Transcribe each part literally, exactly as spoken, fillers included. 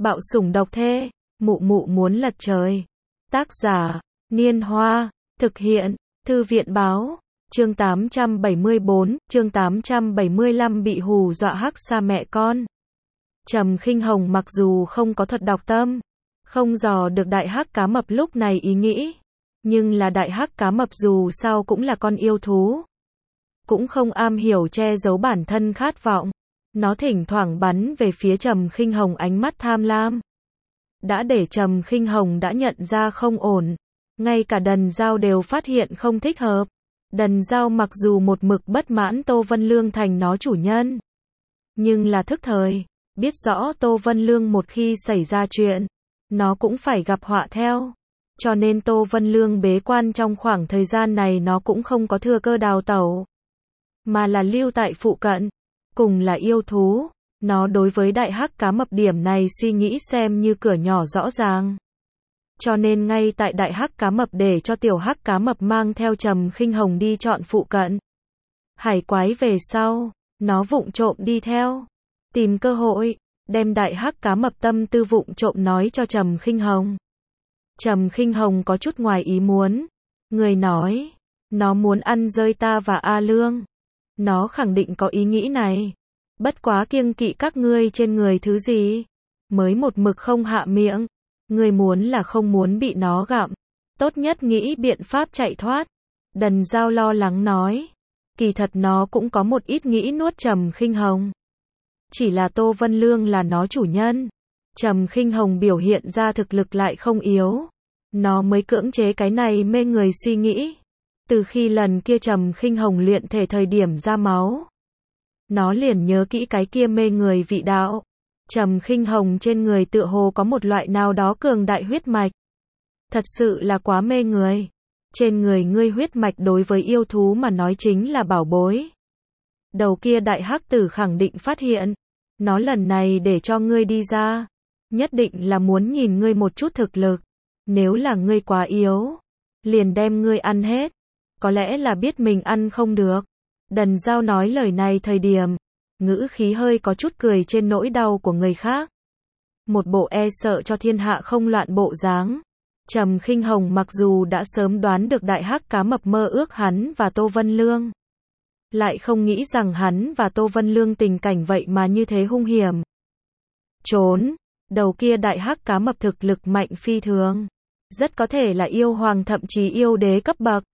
Bạo sủng độc thê, mụ mụ muốn lật trời. Tác giả, Niên Hoa, thực hiện, Thư viện báo, chương tám trăm bảy mươi bốn, chương tám trăm bảy mươi lăm bị hù dọa hắc xa mẹ con. Trầm Khinh Hồng mặc dù không có thuật đọc tâm, không dò được đại hắc cá mập lúc này ý nghĩ, nhưng là đại hắc cá mập dù sao cũng là con yêu thú, cũng không am hiểu che giấu bản thân khát vọng. Nó thỉnh thoảng bắn về phía Trầm Khinh Hồng ánh mắt tham lam. Đã để Trầm Khinh Hồng đã nhận ra không ổn. Ngay cả Đần Dao đều phát hiện không thích hợp. Đần Dao mặc dù một mực bất mãn Tô Vân Lương thành nó chủ nhân, nhưng là thức thời, biết rõ Tô Vân Lương một khi xảy ra chuyện, nó cũng phải gặp họa theo. Cho nên Tô Vân Lương bế quan trong khoảng thời gian này nó cũng không có thừa cơ đào tẩu, mà là lưu tại phụ cận. Cùng là yêu thú, nó đối với đại hắc cá mập điểm này suy nghĩ xem như cửa nhỏ rõ ràng. Cho nên ngay tại đại hắc cá mập để cho tiểu hắc cá mập mang theo Trầm Khinh Hồng đi chọn phụ cận hải quái về sau, nó vụng trộm đi theo, tìm cơ hội, đem đại hắc cá mập tâm tư vụng trộm nói cho Trầm Khinh Hồng. Trầm Khinh Hồng có chút ngoài ý muốn, người nói, nó muốn ăn rơi ta và A Lương. Nó khẳng định có ý nghĩ này. Bất quá kiêng kỵ các ngươi trên người thứ gì, mới một mực không hạ miệng. Ngươi muốn là không muốn bị nó gặm, tốt nhất nghĩ biện pháp chạy thoát. Đần Dao lo lắng nói. Kỳ thật nó cũng có một ít nghĩ nuốt Trầm Khinh Hồng. Chỉ là Tô Vân Lương là nó chủ nhân. Trầm Khinh Hồng biểu hiện ra thực lực lại không yếu. Nó mới cưỡng chế cái này mê người suy nghĩ. Từ khi lần kia Trầm Khinh Hồng luyện thể thời điểm ra máu, nó liền nhớ kỹ cái kia mê người vị đạo. Trầm Khinh Hồng trên người tựa hồ có một loại nào đó cường đại huyết mạch. Thật sự là quá mê người. Trên người ngươi huyết mạch đối với yêu thú mà nói chính là bảo bối. Đầu kia đại hắc tử khẳng định phát hiện, nó lần này để cho ngươi đi ra, nhất định là muốn nhìn ngươi một chút thực lực. Nếu là ngươi quá yếu, liền đem ngươi ăn hết. Có lẽ là biết mình ăn không được. Đần Dao nói lời này thời điểm, ngữ khí hơi có chút cười trên nỗi đau của người khác. Một bộ e sợ cho thiên hạ không loạn bộ dáng. Trầm Khinh Hồng mặc dù đã sớm đoán được đại hắc cá mập mơ ước hắn và Tô Vân Lương, lại không nghĩ rằng hắn và Tô Vân Lương tình cảnh vậy mà như thế hung hiểm. Trốn, đầu kia đại hắc cá mập thực lực mạnh phi thường, rất có thể là yêu hoàng thậm chí yêu đế cấp bậc.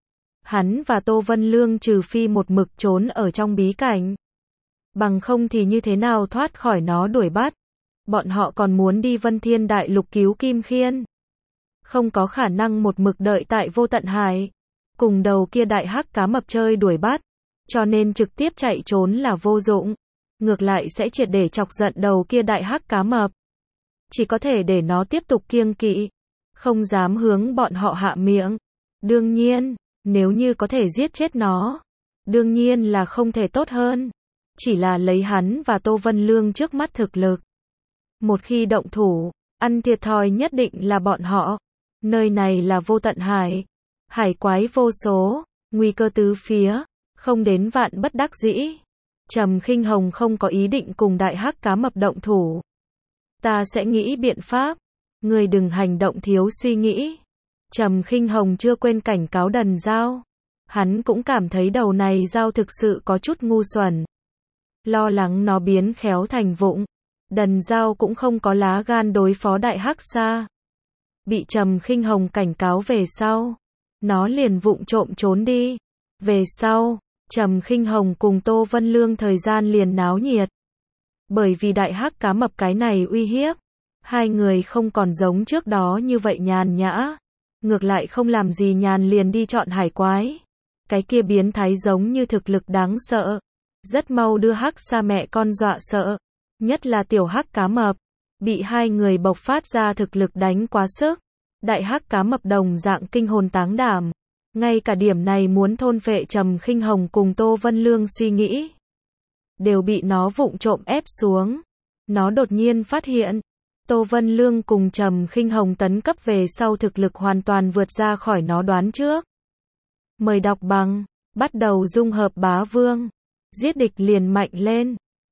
Hắn và Tô Vân Lương trừ phi một mực trốn ở trong bí cảnh, bằng không thì như thế nào thoát khỏi nó đuổi bắt. Bọn họ còn muốn đi Vân Thiên Đại Lục cứu Kim Khiên, không có khả năng một mực đợi tại Vô Tận Hải, cùng đầu kia đại hắc cá mập chơi đuổi bắt, cho nên trực tiếp chạy trốn là vô dụng, ngược lại sẽ triệt để chọc giận đầu kia đại hắc cá mập. Chỉ có thể để nó tiếp tục kiêng kỵ, không dám hướng bọn họ hạ miệng. Đương nhiên, nếu như có thể giết chết nó, đương nhiên là không thể tốt hơn. Chỉ là lấy hắn và Tô Vân Lương trước mắt thực lực, một khi động thủ, ăn thiệt thòi nhất định là bọn họ. Nơi này là Vô Tận Hải, hải quái vô số, nguy cơ tứ phía, không đến vạn bất đắc dĩ. Trầm Khinh Hồng không có ý định cùng đại hắc cá mập động thủ. Ta sẽ nghĩ biện pháp, ngươi đừng hành động thiếu suy nghĩ. Trầm Khinh Hồng chưa quên cảnh cáo Đần Dao. Hắn cũng cảm thấy đầu này dao thực sự có chút ngu xuẩn. Lo lắng nó biến khéo thành vụng. Đần Dao cũng không có lá gan đối phó đại hắc xa. Bị Trầm Khinh Hồng cảnh cáo về sau, nó liền vụng trộm trốn đi. Về sau, Trầm Khinh Hồng cùng Tô Vân Lương thời gian liền náo nhiệt. Bởi vì đại hắc cá mập cái này uy hiếp, hai người không còn giống trước đó như vậy nhàn nhã. Ngược lại không làm gì nhàn liền đi chọn hải quái. Cái kia biến thái giống như thực lực đáng sợ, rất mau đưa hắc xa mẹ con dọa sợ. Nhất là tiểu hắc cá mập, bị hai người bộc phát ra thực lực đánh quá sức. Đại hắc cá mập đồng dạng kinh hồn táng đảm. Ngay cả điểm này muốn thôn phệ Trầm Khinh Hồng cùng Tô Vân Lương suy nghĩ, đều bị nó vụng trộm ép xuống. Nó đột nhiên phát hiện, Tô Vân Lương cùng Trầm Khinh Hồng tấn cấp về sau thực lực hoàn toàn vượt ra khỏi nó đoán trước. Mời đọc bằng, bắt đầu dung hợp bá vương. Giết địch liền mạnh lên.